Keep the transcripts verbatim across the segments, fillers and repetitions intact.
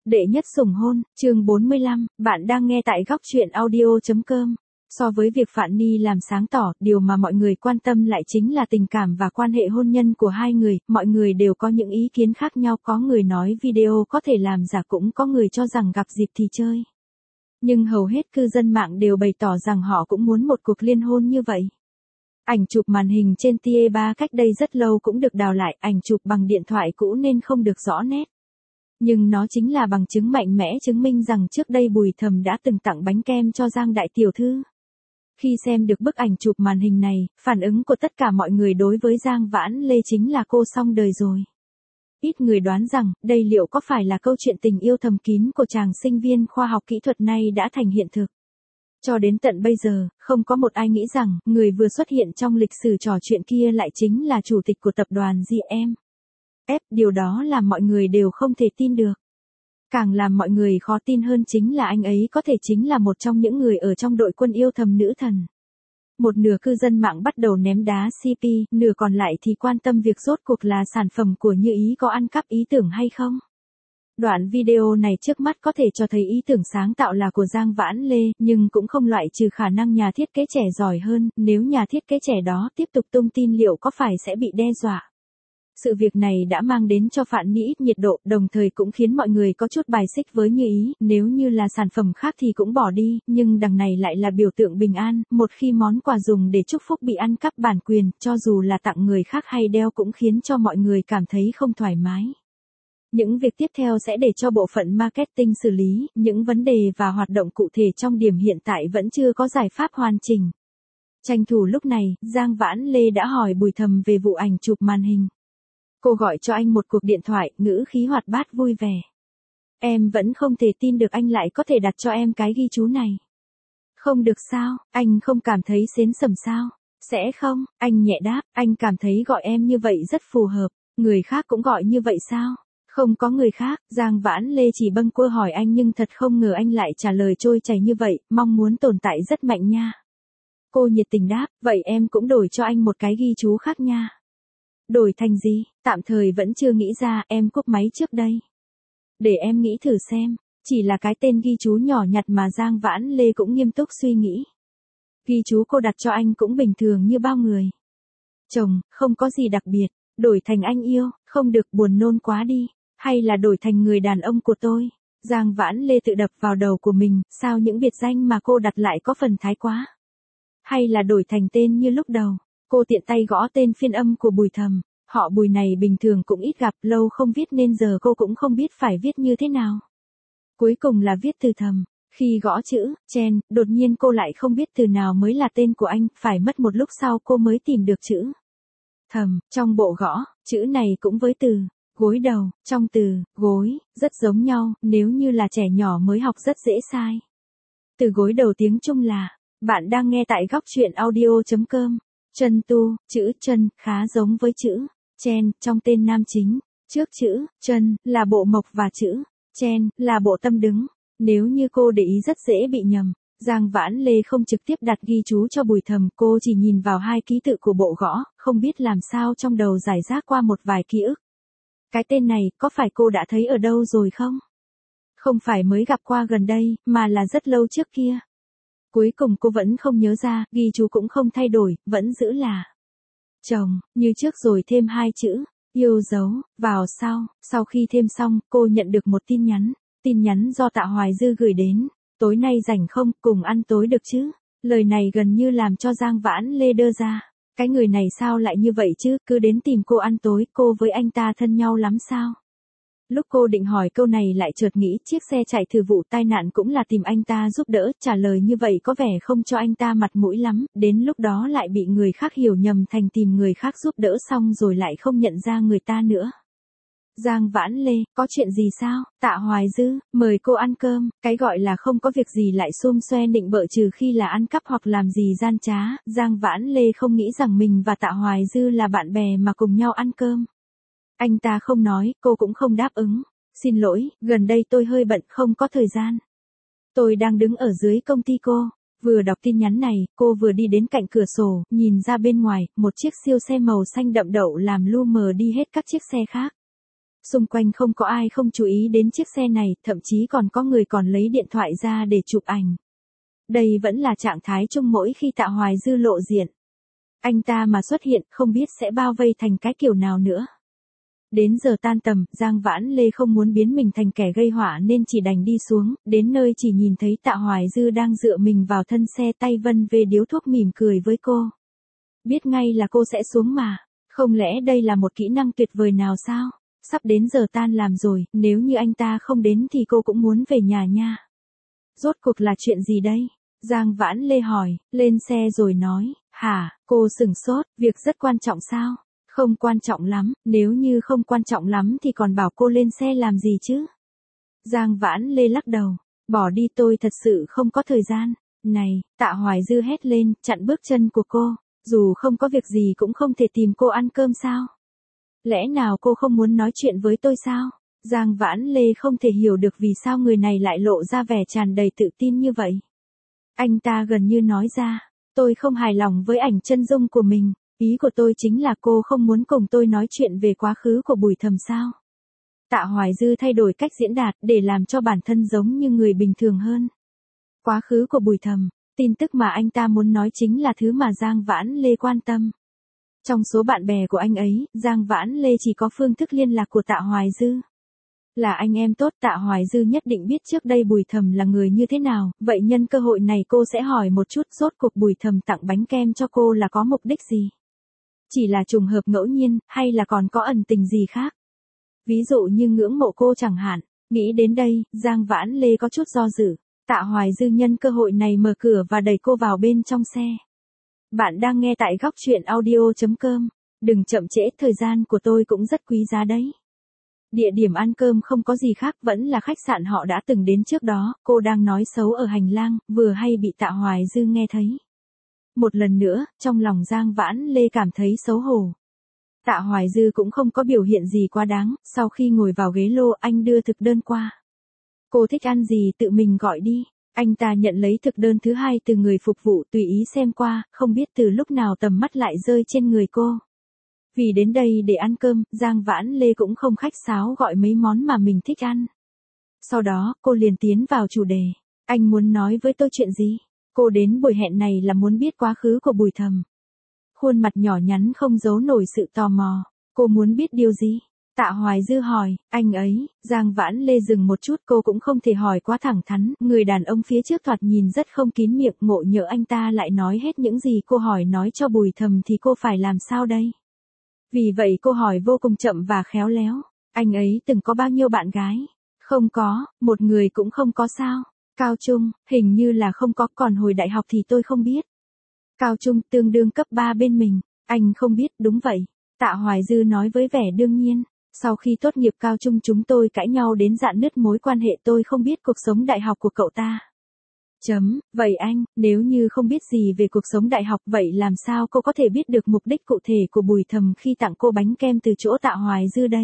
Đệ nhất sủng hôn, chương bốn mươi lăm, bạn đang nghe tại góc truyện audio.com. So với việc Phạn Ni làm sáng tỏ, điều mà mọi người quan tâm lại chính là tình cảm và quan hệ hôn nhân của hai người, mọi người đều có những ý kiến khác nhau, có người nói video có thể làm giả, cũng có người cho rằng gặp dịp thì chơi. Nhưng hầu hết cư dân mạng đều bày tỏ rằng họ cũng muốn một cuộc liên hôn như vậy. Ảnh chụp màn hình trên T A ba cách đây rất lâu cũng được đào lại, ảnh chụp bằng điện thoại cũ nên không được rõ nét. Nhưng nó chính là bằng chứng mạnh mẽ chứng minh rằng trước đây Bùi Thầm đã từng tặng bánh kem cho Giang đại tiểu thư. Khi xem được bức ảnh chụp màn hình này, phản ứng của tất cả mọi người đối với Giang Vãn Lê chính là cô xong đời rồi. Ít người đoán rằng, đây liệu có phải là câu chuyện tình yêu thầm kín của chàng sinh viên khoa học kỹ thuật này đã thành hiện thực. Cho đến tận bây giờ, không có một ai nghĩ rằng, người vừa xuất hiện trong lịch sử trò chuyện kia lại chính là chủ tịch của tập đoàn giê em ép, điều đó làm mọi người đều không thể tin được. Càng làm mọi người khó tin hơn chính là anh ấy có thể chính là một trong những người ở trong đội quân yêu thầm nữ thần. Một nửa cư dân mạng bắt đầu ném đá xê pê, nửa còn lại thì quan tâm việc rốt cuộc là sản phẩm của Như Ý có ăn cắp ý tưởng hay không. Đoạn video này trước mắt có thể cho thấy ý tưởng sáng tạo là của Giang Vãn Lê, nhưng cũng không loại trừ khả năng nhà thiết kế trẻ giỏi hơn, nếu nhà thiết kế trẻ đó tiếp tục tung tin liệu có phải sẽ bị đe dọa. Sự việc này đã mang đến cho Phạn Ni ít nhiệt độ, đồng thời cũng khiến mọi người có chút bài xích với Như Ý, nếu như là sản phẩm khác thì cũng bỏ đi, nhưng đằng này lại là biểu tượng bình an, một khi món quà dùng để chúc phúc bị ăn cắp bản quyền, cho dù là tặng người khác hay đeo cũng khiến cho mọi người cảm thấy không thoải mái. Những việc tiếp theo sẽ để cho bộ phận marketing xử lý, những vấn đề và hoạt động cụ thể trong điểm hiện tại vẫn chưa có giải pháp hoàn chỉnh. Tranh thủ lúc này, Giang Vãn Lê đã hỏi Bùi Thầm về vụ ảnh chụp màn hình. Cô gọi cho anh một cuộc điện thoại, ngữ khí hoạt bát vui vẻ. Em vẫn không thể tin được anh lại có thể đặt cho em cái ghi chú này. Không được sao, anh không cảm thấy xến sẩm sao? Sẽ không, anh nhẹ đáp, anh cảm thấy gọi em như vậy rất phù hợp, người khác cũng gọi như vậy sao? Không có người khác, Giang Vãn Lê chỉ bâng quơ hỏi anh nhưng thật không ngờ anh lại trả lời trôi chảy như vậy, mong muốn tồn tại rất mạnh nha. Cô nhiệt tình đáp, vậy em cũng đổi cho anh một cái ghi chú khác nha. Đổi thành gì, tạm thời vẫn chưa nghĩ ra, em cúp máy trước đây. Để em nghĩ thử xem, chỉ là cái tên ghi chú nhỏ nhặt mà Giang Vãn Lê cũng nghiêm túc suy nghĩ. Ghi chú cô đặt cho anh cũng bình thường như bao người. Chồng, không có gì đặc biệt, đổi thành anh yêu, không được buồn nôn quá đi, hay là đổi thành người đàn ông của tôi. Giang Vãn Lê tự đập vào đầu của mình, sao những biệt danh mà cô đặt lại có phần thái quá. Hay là đổi thành tên như lúc đầu. Cô tiện tay gõ tên phiên âm của Bùi Thầm, họ Bùi này bình thường cũng ít gặp, lâu không viết nên giờ cô cũng không biết phải viết như thế nào. Cuối cùng là viết từ Thầm, khi gõ chữ, Chen, đột nhiên cô lại không biết từ nào mới là tên của anh, phải mất một lúc sau cô mới tìm được chữ Thầm, trong bộ gõ, chữ này cũng với từ gối đầu, trong từ gối, rất giống nhau, nếu như là trẻ nhỏ mới học rất dễ sai. Từ gối đầu tiếng Trung là, bạn đang nghe tại góc truyện audio.com. Chân tu, chữ chân, khá giống với chữ Chen, trong tên nam chính. Trước chữ chân, là bộ mộc và chữ Chen, là bộ tâm đứng. Nếu như cô để ý rất dễ bị nhầm. Giang Vãn Lê không trực tiếp đặt ghi chú cho Bùi Thầm, cô chỉ nhìn vào hai ký tự của bộ gõ, không biết làm sao trong đầu giải rác qua một vài ký ức. Cái tên này, có phải cô đã thấy ở đâu rồi không? Không phải mới gặp qua gần đây, mà là rất lâu trước kia. Cuối cùng cô vẫn không nhớ ra, ghi chú cũng không thay đổi, vẫn giữ là chồng, như trước rồi thêm hai chữ, yêu dấu, vào sau. Sau khi thêm xong, cô nhận được một tin nhắn, tin nhắn do Tạ Hoài Dư gửi đến, tối nay rảnh không, cùng ăn tối được chứ? Lời này gần như làm cho Giang Vãn Lê đơ ra, cái người này sao lại như vậy chứ, cứ đến tìm cô ăn tối, cô với anh ta thân nhau lắm sao? Lúc cô định hỏi câu này lại chợt nghĩ chiếc xe chạy thử vụ tai nạn cũng là tìm anh ta giúp đỡ, trả lời như vậy có vẻ không cho anh ta mặt mũi lắm, đến lúc đó lại bị người khác hiểu nhầm thành tìm người khác giúp đỡ xong rồi lại không nhận ra người ta nữa. Giang Vãn Lê, có chuyện gì sao? Tạ Hoài Dư, mời cô ăn cơm, cái gọi là không có việc gì lại xum xoe nịnh bợ trừ khi là ăn cắp hoặc làm gì gian trá, Giang Vãn Lê không nghĩ rằng mình và Tạ Hoài Dư là bạn bè mà cùng nhau ăn cơm. Anh ta không nói, cô cũng không đáp ứng. Xin lỗi, gần đây tôi hơi bận không có thời gian. Tôi đang đứng ở dưới công ty cô. Vừa đọc tin nhắn này, cô vừa đi đến cạnh cửa sổ, nhìn ra bên ngoài, một chiếc siêu xe màu xanh đậm đậu làm lu mờ đi hết các chiếc xe khác. Xung quanh không có ai không chú ý đến chiếc xe này, thậm chí còn có người còn lấy điện thoại ra để chụp ảnh. Đây vẫn là trạng thái chung mỗi khi Tạ Hoài Dư lộ diện. Anh ta mà xuất hiện không biết sẽ bao vây thành cái kiểu nào nữa. Đến giờ tan tầm, Giang Vãn Lê không muốn biến mình thành kẻ gây họa nên chỉ đành đi xuống, đến nơi chỉ nhìn thấy Tạ Hoài Dư đang dựa mình vào thân xe, tay vân về điếu thuốc mỉm cười với cô. Biết ngay là cô sẽ xuống mà, không lẽ đây là một kỹ năng tuyệt vời nào sao? Sắp đến giờ tan làm rồi, nếu như anh ta không đến thì cô cũng muốn về nhà nha. Rốt cuộc là chuyện gì đây? Giang Vãn Lê hỏi, lên xe rồi nói, hả, cô sửng sốt, việc rất quan trọng sao? Không quan trọng lắm, nếu như không quan trọng lắm thì còn bảo cô lên xe làm gì chứ? Giang Vãn Lê lắc đầu, bỏ đi, tôi thật sự không có thời gian. Này, Tạ Hoài Dư hét lên, chặn bước chân của cô, dù không có việc gì cũng không thể tìm cô ăn cơm sao? Lẽ nào cô không muốn nói chuyện với tôi sao? Giang Vãn Lê không thể hiểu được vì sao người này lại lộ ra vẻ tràn đầy tự tin như vậy. Anh ta gần như nói ra, tôi không hài lòng với ảnh chân dung của mình, ý của tôi chính là cô không muốn cùng tôi nói chuyện về quá khứ của Bùi Thầm sao? Tạ Hoài Dư thay đổi cách diễn đạt để làm cho bản thân giống như người bình thường hơn. Quá khứ của Bùi Thầm, tin tức mà anh ta muốn nói chính là thứ mà Giang Vãn Lê quan tâm. Trong số bạn bè của anh ấy, Giang Vãn Lê chỉ có phương thức liên lạc của Tạ Hoài Dư. Là anh em tốt, Tạ Hoài Dư nhất định biết trước đây Bùi Thầm là người như thế nào, vậy nhân cơ hội này cô sẽ hỏi một chút rốt cuộc Bùi Thầm tặng bánh kem cho cô là có mục đích gì? Chỉ là trùng hợp ngẫu nhiên, hay là còn có ẩn tình gì khác? Ví dụ như ngưỡng mộ cô chẳng hạn. Nghĩ đến đây, Giang Vãn Lê có chút do dự. Tạ Hoài Dư nhân cơ hội này mở cửa và đẩy cô vào bên trong xe. Bạn đang nghe tại góc truyện audio chấm com. Đừng chậm trễ, thời gian của tôi cũng rất quý giá đấy. Địa điểm ăn cơm không có gì khác, vẫn là khách sạn họ đã từng đến trước đó. Cô đang nói xấu ở hành lang, vừa hay bị Tạ Hoài Dư nghe thấy. Một lần nữa, trong lòng Giang Vãn Lê cảm thấy xấu hổ. Tạ Hoài Dư cũng không có biểu hiện gì quá đáng, sau khi ngồi vào ghế lô anh đưa thực đơn qua. Cô thích ăn gì tự mình gọi đi. Anh ta nhận lấy thực đơn thứ hai từ người phục vụ, tùy ý xem qua, không biết từ lúc nào tầm mắt lại rơi trên người cô. Vì đến đây để ăn cơm, Giang Vãn Lê cũng không khách sáo gọi mấy món mà mình thích ăn. Sau đó, cô liền tiến vào chủ đề. Anh muốn nói với tôi chuyện gì? Cô đến buổi hẹn này là muốn biết quá khứ của Bùi Thầm. Khuôn mặt nhỏ nhắn không giấu nổi sự tò mò. Cô muốn biết điều gì? Tạ Hoài Dư hỏi, anh ấy. Giang Vãn Lê dừng một chút, cô cũng không thể hỏi quá thẳng thắn. Người đàn ông phía trước thoạt nhìn rất không kín miệng, ngộ nhỡ anh ta lại nói hết những gì cô hỏi nói cho Bùi Thầm thì cô phải làm sao đây? Vì vậy cô hỏi vô cùng chậm và khéo léo. Anh ấy từng có bao nhiêu bạn gái? Không có, một người cũng không có sao? Cao trung, hình như là không có, còn hồi đại học thì tôi không biết. Cao trung tương đương cấp ba bên mình, anh không biết, đúng vậy. Tạ Hoài Dư nói với vẻ đương nhiên. Sau khi tốt nghiệp cao trung chúng tôi cãi nhau đến rạn nứt mối quan hệ, tôi không biết cuộc sống đại học của cậu ta. Chấm, vậy anh, nếu như không biết gì về cuộc sống đại học vậy làm sao cô có thể biết được mục đích cụ thể của Bùi Thầm khi tặng cô bánh kem từ chỗ Tạ Hoài Dư đây?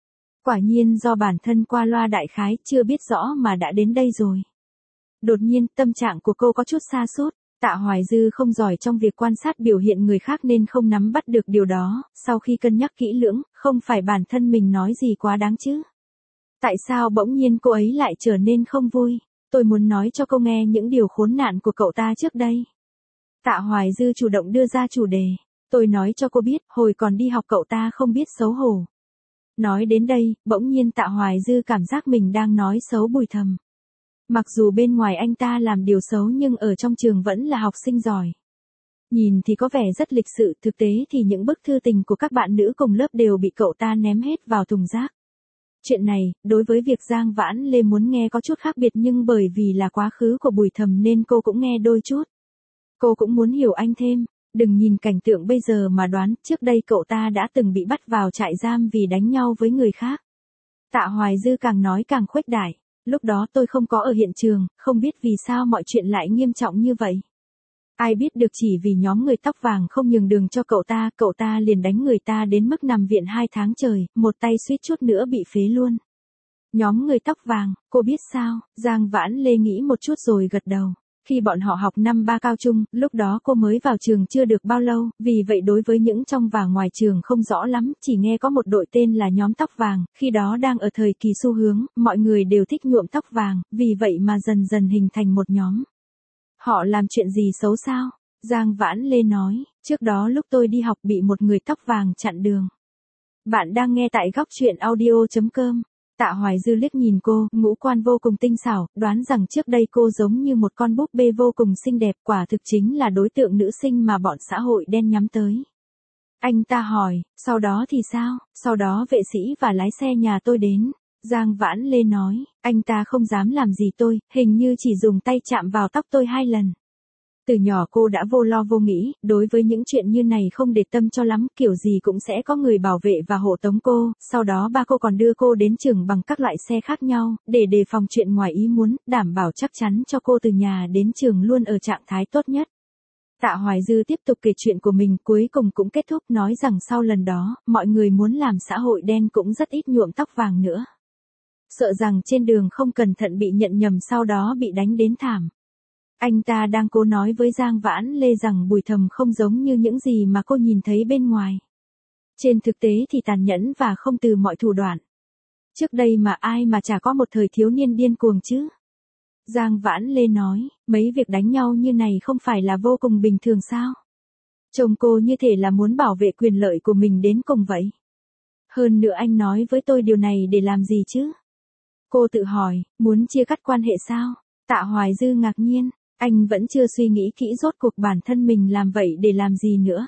Quả nhiên do bản thân qua loa đại khái chưa biết rõ mà đã đến đây rồi. Đột nhiên tâm trạng của cô có chút sa sút. Tạ Hoài Dư không giỏi trong việc quan sát biểu hiện người khác nên không nắm bắt được điều đó, sau khi cân nhắc kỹ lưỡng, không phải bản thân mình nói gì quá đáng chứ. Tại sao bỗng nhiên cô ấy lại trở nên không vui? Tôi muốn nói cho cô nghe những điều khốn nạn của cậu ta trước đây. Tạ Hoài Dư chủ động đưa ra chủ đề. Tôi nói cho cô biết, hồi còn đi học cậu ta không biết xấu hổ. Nói đến đây, bỗng nhiên Tạ Hoài Dư cảm giác mình đang nói xấu Bùi Thầm. Mặc dù bên ngoài anh ta làm điều xấu nhưng ở trong trường vẫn là học sinh giỏi. Nhìn thì có vẻ rất lịch sự, thực tế thì những bức thư tình của các bạn nữ cùng lớp đều bị cậu ta ném hết vào thùng rác. Chuyện này, đối với việc Giang Vãn Lê muốn nghe có chút khác biệt nhưng bởi vì là quá khứ của Bùi Thầm nên cô cũng nghe đôi chút. Cô cũng muốn hiểu anh thêm, đừng nhìn cảnh tượng bây giờ mà đoán, trước đây cậu ta đã từng bị bắt vào trại giam vì đánh nhau với người khác. Tạ Hoài Dư càng nói càng khuếch đại. Lúc đó tôi không có ở hiện trường, không biết vì sao mọi chuyện lại nghiêm trọng như vậy. Ai biết được chỉ vì nhóm người tóc vàng không nhường đường cho cậu ta, cậu ta liền đánh người ta đến mức nằm viện hai tháng trời, một tay suýt chút nữa bị phế luôn. Nhóm người tóc vàng, cô biết sao? Giang Vãn Lê nghĩ một chút rồi gật đầu. Khi bọn họ học năm ba cao trung, lúc đó cô mới vào trường chưa được bao lâu, vì vậy đối với những trong và ngoài trường không rõ lắm, chỉ nghe có một đội tên là nhóm tóc vàng, khi đó đang ở thời kỳ xu hướng, mọi người đều thích nhuộm tóc vàng, vì vậy mà dần dần hình thành một nhóm. Họ làm chuyện gì xấu sao? Giang Vãn Lê nói, trước đó lúc tôi đi học bị một người tóc vàng chặn đường. Bạn đang nghe tại góc truyện audio.com. Tạ Hoài Dư liếc nhìn cô, ngũ quan vô cùng tinh xảo, đoán rằng trước đây cô giống như một con búp bê vô cùng xinh đẹp, quả thực chính là đối tượng nữ sinh mà bọn xã hội đen nhắm tới. Anh ta hỏi, sau đó thì sao? Sau đó vệ sĩ và lái xe nhà tôi đến. Giang Vãn Lê nói, anh ta không dám làm gì tôi, hình như chỉ dùng tay chạm vào tóc tôi hai lần. Từ nhỏ cô đã vô lo vô nghĩ, đối với những chuyện như này không để tâm cho lắm, kiểu gì cũng sẽ có người bảo vệ và hộ tống cô, sau đó ba cô còn đưa cô đến trường bằng các loại xe khác nhau, để đề phòng chuyện ngoài ý muốn, đảm bảo chắc chắn cho cô từ nhà đến trường luôn ở trạng thái tốt nhất. Tạ Hoài Dư tiếp tục kể chuyện của mình, cuối cùng cũng kết thúc nói rằng sau lần đó, mọi người muốn làm xã hội đen cũng rất ít nhuộm tóc vàng nữa. Sợ rằng trên đường không cẩn thận bị nhận nhầm sau đó bị đánh đến thảm. Anh ta đang cố nói với Giang Vãn Lê rằng Bùi Thầm không giống như những gì mà cô nhìn thấy bên ngoài. Trên thực tế thì tàn nhẫn và không từ mọi thủ đoạn. Trước đây mà ai mà chả có một thời thiếu niên điên cuồng chứ. Giang Vãn Lê nói, mấy việc đánh nhau như này không phải là vô cùng bình thường sao? Chồng cô như thể là muốn bảo vệ quyền lợi của mình đến cùng vậy. Hơn nữa anh nói với tôi điều này để làm gì chứ? Cô tự hỏi, muốn chia cắt quan hệ sao? Tạ Hoài Dư ngạc nhiên. Anh vẫn chưa suy nghĩ kỹ rốt cuộc bản thân mình làm vậy để làm gì nữa.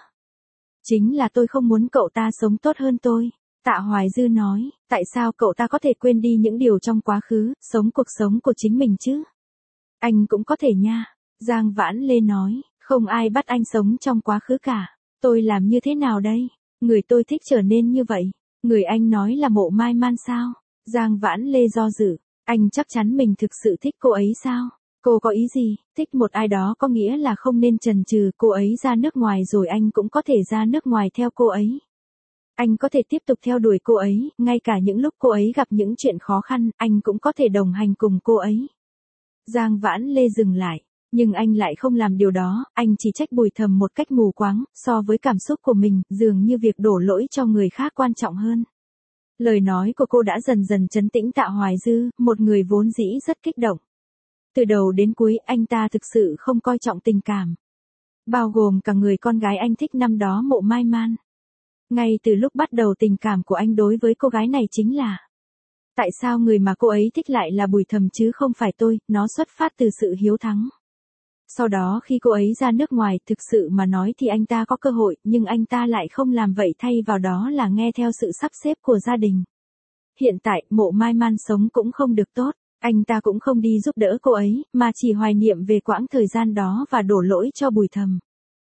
Chính là tôi không muốn cậu ta sống tốt hơn tôi. Tạ Hoài Dư nói, tại sao cậu ta có thể quên đi những điều trong quá khứ, sống cuộc sống của chính mình chứ? Anh cũng có thể nha. Giang Vãn Lê nói, không ai bắt anh sống trong quá khứ cả. Tôi làm như thế nào đây? Người tôi thích trở nên như vậy. Người anh nói là Mộ Mai Man sao? Giang Vãn Lê do dự, anh chắc chắn mình thực sự thích cô ấy sao? Cô có ý gì? Thích một ai đó có nghĩa là không nên chần chừ, cô ấy ra nước ngoài rồi anh cũng có thể ra nước ngoài theo cô ấy. Anh có thể tiếp tục theo đuổi cô ấy, ngay cả những lúc cô ấy gặp những chuyện khó khăn, anh cũng có thể đồng hành cùng cô ấy. Giang Vãn Lê dừng lại, nhưng anh lại không làm điều đó, anh chỉ trách Bùi Thầm một cách mù quáng, so với cảm xúc của mình, dường như việc đổ lỗi cho người khác quan trọng hơn. Lời nói của cô đã dần dần trấn tĩnh Tạ Hoài Dư, một người vốn dĩ rất kích động. Từ đầu đến cuối anh ta thực sự không coi trọng tình cảm. Bao gồm cả người con gái anh thích năm đó Mộ Mai Man. Ngay từ lúc bắt đầu tình cảm của anh đối với cô gái này chính là tại sao người mà cô ấy thích lại là Bùi Thầm chứ không phải tôi, nó xuất phát từ sự hiếu thắng. Sau đó khi cô ấy ra nước ngoài thực sự mà nói thì anh ta có cơ hội, nhưng anh ta lại không làm vậy, thay vào đó là nghe theo sự sắp xếp của gia đình. Hiện tại Mộ Mai Man sống cũng không được tốt. Anh ta cũng không đi giúp đỡ cô ấy, mà chỉ hoài niệm về quãng thời gian đó và đổ lỗi cho Bùi Thầm.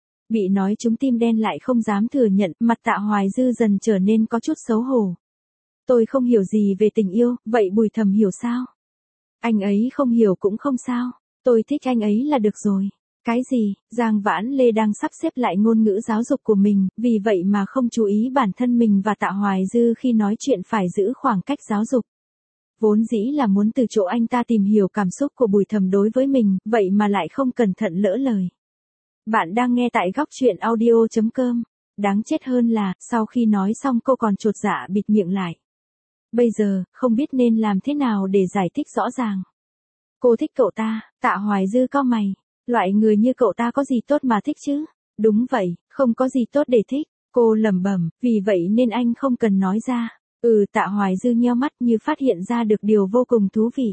Bị nói trúng tim đen lại không dám thừa nhận, mặt Tạ Hoài Dư dần trở nên có chút xấu hổ. Tôi không hiểu gì về tình yêu, vậy Bùi Thầm hiểu sao? Anh ấy không hiểu cũng không sao, tôi thích anh ấy là được rồi. Cái gì? Giang Vãn Lê đang sắp xếp lại ngôn ngữ giáo dục của mình, vì vậy mà không chú ý bản thân mình và Tạ Hoài Dư khi nói chuyện phải giữ khoảng cách giáo dục. Vốn dĩ là muốn từ chỗ anh ta tìm hiểu cảm xúc của Bùi Thầm đối với mình, vậy mà lại không cẩn thận lỡ lời. Bạn đang nghe tại góc truyện audio.com. Đáng chết hơn là, sau khi nói xong cô còn chột dạ bịt miệng lại. Bây giờ, không biết nên làm thế nào để giải thích rõ ràng. Cô thích cậu ta, Tạ Hoài Dư cau mày. Loại người như cậu ta có gì tốt mà thích chứ? Đúng vậy, không có gì tốt để thích. Cô lẩm bẩm, vì vậy nên anh không cần nói ra. Ừ, Tạ Hoài Dư nheo mắt như phát hiện ra được điều vô cùng thú vị.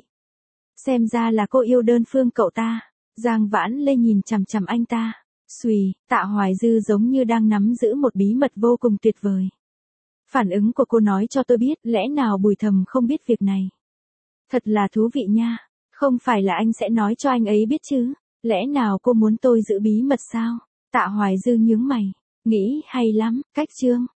Xem ra là cô yêu đơn phương cậu ta. Giang Vãn Lê nhìn chằm chằm anh ta. Xùy, Tạ Hoài Dư giống như đang nắm giữ một bí mật vô cùng tuyệt vời. Phản ứng của cô nói cho tôi biết, lẽ nào Bùi Thầm không biết việc này. Thật là thú vị nha. Không phải là anh sẽ nói cho anh ấy biết chứ. Lẽ nào cô muốn tôi giữ bí mật sao? Tạ Hoài Dư nhướng mày. Nghĩ hay lắm, cách chương.